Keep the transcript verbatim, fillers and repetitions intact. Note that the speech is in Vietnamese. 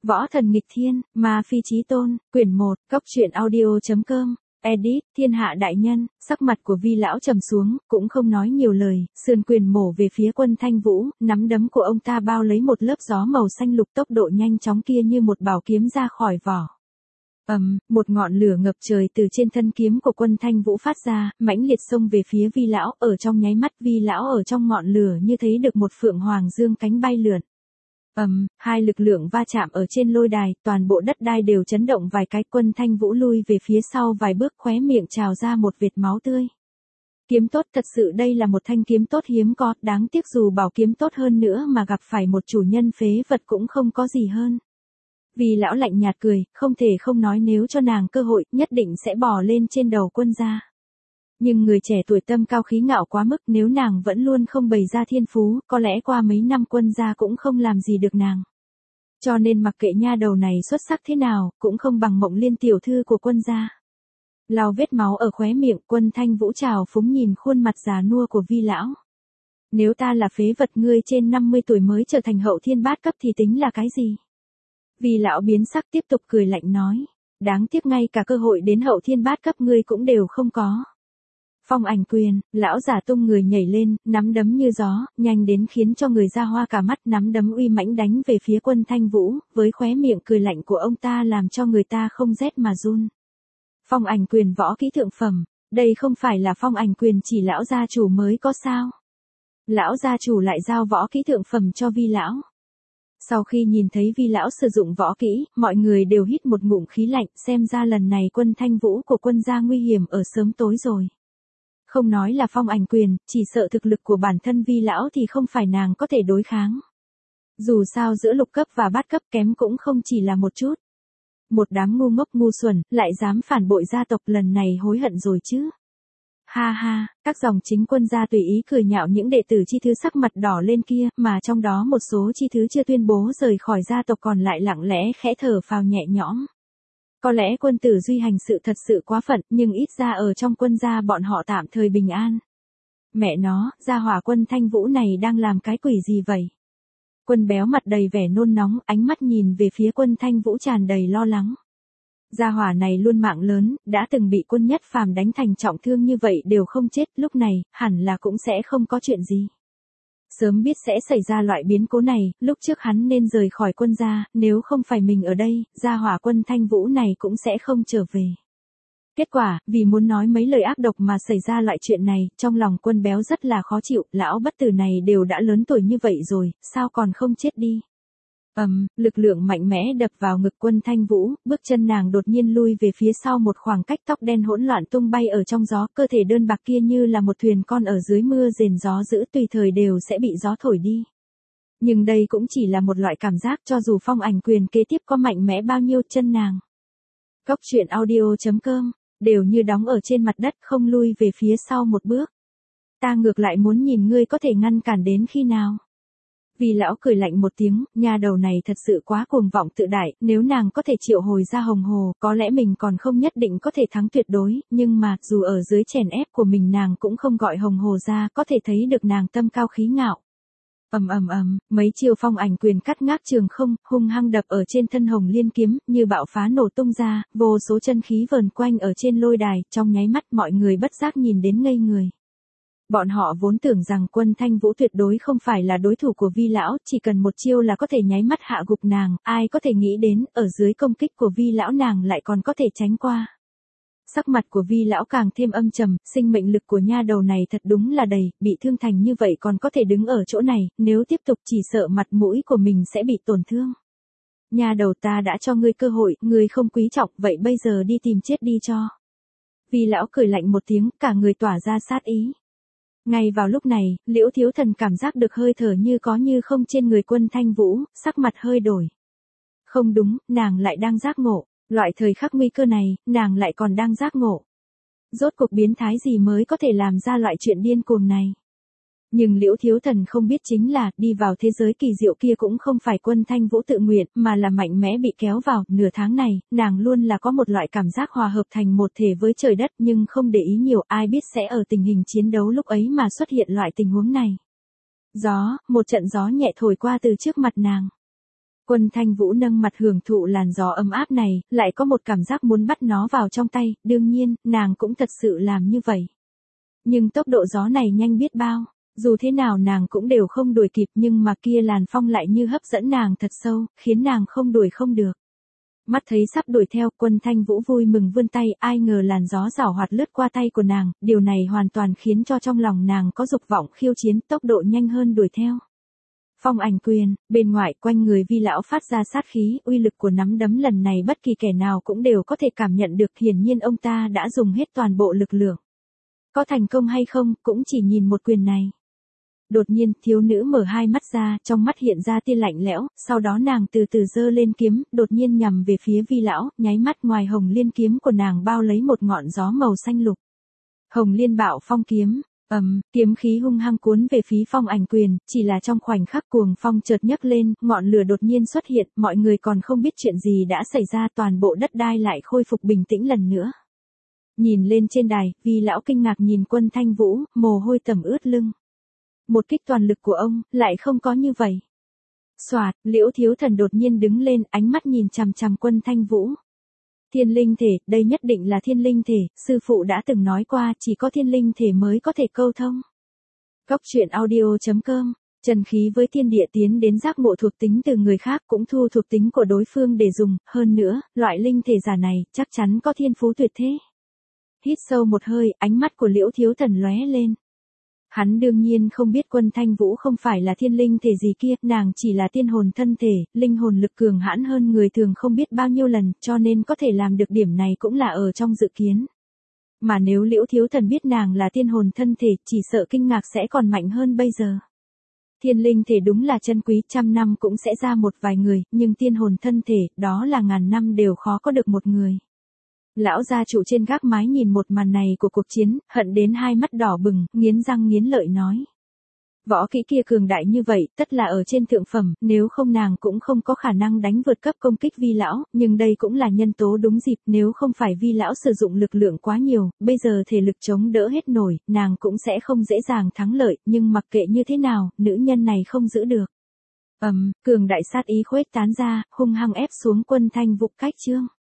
Võ thần nghịch thiên, ma phi chí tôn, quyển một, cốc truyện audio.com, edit, thiên hạ đại nhân. Sắc mặt của Vi lão trầm xuống, cũng không nói nhiều lời, sườn quyền mổ về phía Quân Thanh Vũ, nắm đấm của ông ta bao lấy một lớp gió màu xanh lục, tốc độ nhanh chóng kia như một bảo kiếm ra khỏi vỏ. Ầm, um, một ngọn lửa ngập trời từ trên thân kiếm của Quân Thanh Vũ phát ra, mãnh liệt xông về phía Vi lão, ở trong nháy mắt Vi lão ở trong ngọn lửa như thấy được một phượng hoàng dương cánh bay lượn. Ầm, um, hai lực lượng va chạm ở trên lôi đài, toàn bộ đất đai đều chấn động vài cái, Quân Thanh Vũ lui về phía sau vài bước, khóe miệng trào ra một vệt máu tươi. Kiếm tốt, thật sự đây là một thanh kiếm tốt hiếm có, đáng tiếc dù bảo kiếm tốt hơn nữa mà gặp phải một chủ nhân phế vật cũng không có gì hơn. Vì lão lạnh nhạt cười, không thể không nói nếu cho nàng cơ hội, nhất định sẽ bò lên trên đầu Quân gia. Nhưng người trẻ tuổi tâm cao khí ngạo quá mức, nếu nàng vẫn luôn không bày ra thiên phú, có lẽ qua mấy năm Quân gia cũng không làm gì được nàng. Cho nên mặc kệ nha đầu này xuất sắc thế nào, cũng không bằng Mộng Liên tiểu thư của Quân gia. Lau vết máu ở khóe miệng, Quân Thanh Vũ trào phúng nhìn khuôn mặt già nua của Vi lão. Nếu ta là phế vật, ngươi trên năm mươi tuổi mới trở thành hậu thiên bát cấp thì tính là cái gì? Vi lão biến sắc tiếp tục cười lạnh nói. Đáng tiếc ngay cả cơ hội đến hậu thiên bát cấp ngươi cũng đều không có. Phong ảnh quyền, lão giả tung người nhảy lên, nắm đấm như gió, nhanh đến khiến cho người ra hoa cả mắt, nắm đấm uy mãnh đánh về phía Quân Thanh Vũ, với khóe miệng cười lạnh của ông ta làm cho người ta không rét mà run. Phong ảnh quyền võ kỹ thượng phẩm, đây không phải là phong ảnh quyền chỉ lão gia chủ mới có sao? Lão gia chủ lại giao võ kỹ thượng phẩm cho Vi lão. Sau khi nhìn thấy Vi lão sử dụng võ kỹ, mọi người đều hít một ngụm khí lạnh, xem ra lần này Quân Thanh Vũ của Quân gia nguy hiểm ở sớm tối rồi. Không nói là phong ảnh quyền, chỉ sợ thực lực của bản thân Vi lão thì không phải nàng có thể đối kháng. Dù sao giữa lục cấp và bát cấp kém cũng không chỉ là một chút. Một đám ngu ngốc ngu xuẩn, lại dám phản bội gia tộc, lần này hối hận rồi chứ. Ha ha, các dòng chính Quân gia tùy ý cười nhạo những đệ tử chi thứ sắc mặt đỏ lên kia, mà trong đó một số chi thứ chưa tuyên bố rời khỏi gia tộc còn lại lặng lẽ khẽ thở phào nhẹ nhõm. Có lẽ quân tử Duy hành sự thật sự quá phận, nhưng ít ra ở trong Quân gia bọn họ tạm thời bình an. Mẹ nó, gia hỏa Quân Thanh Vũ này đang làm cái quỷ gì vậy? Quân béo mặt đầy vẻ nôn nóng, ánh mắt nhìn về phía Quân Thanh Vũ tràn đầy lo lắng. Gia hỏa này luôn mạng lớn, đã từng bị Quân Nhất Phàm đánh thành trọng thương như vậy đều không chết, lúc này, hẳn là cũng sẽ không có chuyện gì. Sớm biết sẽ xảy ra loại biến cố này, lúc trước hắn nên rời khỏi Quân gia, nếu không phải mình ở đây, gia hỏa Quân Thanh Vũ này cũng sẽ không trở về. Kết quả, vì muốn nói mấy lời ác độc mà xảy ra loại chuyện này, trong lòng Quân béo rất là khó chịu, lão bất tử này đều đã lớn tuổi như vậy rồi, sao còn không chết đi. Ầm, um, lực lượng mạnh mẽ đập vào ngực Quân Thanh Vũ, bước chân nàng đột nhiên lui về phía sau một khoảng cách, tóc đen hỗn loạn tung bay ở trong gió, cơ thể đơn bạc kia như là một thuyền con ở dưới mưa rền gió dữ, tùy thời đều sẽ bị gió thổi đi. Nhưng đây cũng chỉ là một loại cảm giác, cho dù phong ảnh quyền kế tiếp có mạnh mẽ bao nhiêu, chân nàng. Cốc truyện audio.com, đều như đóng ở trên mặt đất, không lui về phía sau một bước. Ta ngược lại muốn nhìn ngươi có thể ngăn cản đến khi nào. Vi lão cười lạnh một tiếng, nha đầu này thật sự quá cuồng vọng tự đại, nếu nàng có thể triệu hồi ra hồng hồ, có lẽ mình còn không nhất định có thể thắng tuyệt đối, nhưng mà, dù ở dưới chèn ép của mình nàng cũng không gọi hồng hồ ra, có thể thấy được nàng tâm cao khí ngạo. Ầm ầm ầm, mấy chiêu phong ảnh quyền cắt ngác trường không, hung hăng đập ở trên thân Hồng Liên kiếm, như bạo phá nổ tung ra, vô số chân khí vờn quanh ở trên lôi đài, trong nháy mắt mọi người bất giác nhìn đến ngây người. Bọn họ vốn tưởng rằng Quân Thanh Vũ tuyệt đối không phải là đối thủ của Vi lão, chỉ cần một chiêu là có thể nháy mắt hạ gục nàng, ai có thể nghĩ đến, ở dưới công kích của Vi lão nàng lại còn có thể tránh qua. Sắc mặt của Vi lão càng thêm âm trầm, sinh mệnh lực của nha đầu này thật đúng là đầy, bị thương thành như vậy còn có thể đứng ở chỗ này, nếu tiếp tục chỉ sợ mặt mũi của mình sẽ bị tổn thương. Nha đầu, ta đã cho ngươi cơ hội, ngươi không quý trọng, vậy bây giờ đi tìm chết đi cho. Vi lão cười lạnh một tiếng, cả người tỏa ra sát ý. Ngay vào lúc này, Liễu Thiếu Thần cảm giác được hơi thở như có như không trên người Quân Thanh Vũ, sắc mặt hơi đổi. Không đúng, nàng lại đang giác ngộ, loại thời khắc nguy cơ này, nàng lại còn đang giác ngộ. Rốt cuộc biến thái gì mới có thể làm ra loại chuyện điên cuồng này. Nhưng Liễu Thiếu Thần không biết chính là, đi vào thế giới kỳ diệu kia cũng không phải Quân Thanh Vũ tự nguyện, mà là mạnh mẽ bị kéo vào. Nửa tháng này, nàng luôn là có một loại cảm giác hòa hợp thành một thể với trời đất, nhưng không để ý nhiều, ai biết sẽ ở tình hình chiến đấu lúc ấy mà xuất hiện loại tình huống này. Gió, một trận gió nhẹ thổi qua từ trước mặt nàng. Quân Thanh Vũ nâng mặt hưởng thụ làn gió ấm áp này, lại có một cảm giác muốn bắt nó vào trong tay, đương nhiên, nàng cũng thật sự làm như vậy. Nhưng tốc độ gió này nhanh biết bao, dù thế nào nàng cũng đều không đuổi kịp, nhưng mà kia làn phong lại như hấp dẫn nàng thật sâu, khiến nàng không đuổi không được. Mắt thấy sắp đuổi theo, Quân Thanh Vũ vui mừng vươn tay, ai ngờ làn gió giảo hoạt lướt qua tay của nàng, điều này hoàn toàn khiến cho trong lòng nàng có dục vọng khiêu chiến, tốc độ nhanh hơn đuổi theo. Phong ảnh quyền, bên ngoài quanh người Vi lão phát ra sát khí, uy lực của nắm đấm lần này bất kỳ kẻ nào cũng đều có thể cảm nhận được, hiển nhiên ông ta đã dùng hết toàn bộ lực lượng. Có thành công hay không, cũng chỉ nhìn một quyền này. Đột nhiên, thiếu nữ mở hai mắt ra, trong mắt hiện ra tia lạnh lẽo, sau đó nàng từ từ giơ lên kiếm, đột nhiên nhằm về phía Vi lão, nháy mắt ngoài hồng liên kiếm của nàng bao lấy một ngọn gió màu xanh lục. Hồng liên bạo phong kiếm, ầm, um, kiếm khí hung hăng cuốn về phía phong ảnh quyền, chỉ là trong khoảnh khắc cuồng phong chợt nhấc lên, ngọn lửa đột nhiên xuất hiện, mọi người còn không biết chuyện gì đã xảy ra, toàn bộ đất đai lại khôi phục bình tĩnh lần nữa. Nhìn lên trên đài, Vi lão kinh ngạc nhìn Quân Thanh Vũ, mồ hôi tẩm ướt lưng. Một kích toàn lực của ông, lại không có như vậy. Soạt, Liễu Thiếu Thần đột nhiên đứng lên, ánh mắt nhìn chằm chằm Quân Thanh Vũ. Thiên linh thể, đây nhất định là thiên linh thể, sư phụ đã từng nói qua, chỉ có thiên linh thể mới có thể câu thông. Góc truyện audio chấm com, trần khí với thiên địa tiến đến giác ngộ thuộc tính từ người khác, cũng thu thuộc tính của đối phương để dùng, hơn nữa, loại linh thể giả này, chắc chắn có thiên phú tuyệt thế. Hít sâu một hơi, ánh mắt của Liễu Thiếu Thần lóe lên. Hắn đương nhiên không biết Quân Thanh Vũ không phải là thiên linh thể gì kia, nàng chỉ là tiên hồn thân thể, linh hồn lực cường hãn hơn người thường không biết bao nhiêu lần, cho nên có thể làm được điểm này cũng là ở trong dự kiến. Mà nếu Liễu Thiếu Thần biết nàng là tiên hồn thân thể, chỉ sợ kinh ngạc sẽ còn mạnh hơn bây giờ. Thiên linh thể đúng là chân quý, trăm năm cũng sẽ ra một vài người, nhưng tiên hồn thân thể, đó là ngàn năm đều khó có được một người. Lão gia chủ trên gác mái nhìn một màn này của cuộc chiến, hận đến hai mắt đỏ bừng, nghiến răng nghiến lợi nói. Võ kỹ kia cường đại như vậy, tất là ở trên thượng phẩm, nếu không nàng cũng không có khả năng đánh vượt cấp công kích Vi lão, nhưng đây cũng là nhân tố đúng dịp, nếu không phải Vi lão sử dụng lực lượng quá nhiều, bây giờ thể lực chống đỡ hết nổi, nàng cũng sẽ không dễ dàng thắng lợi, nhưng mặc kệ như thế nào, nữ nhân này không giữ được. Ầm, um, cường đại sát ý khuếch tán ra, hung hăng ép xuống Quân Thanh Vũ cách chương.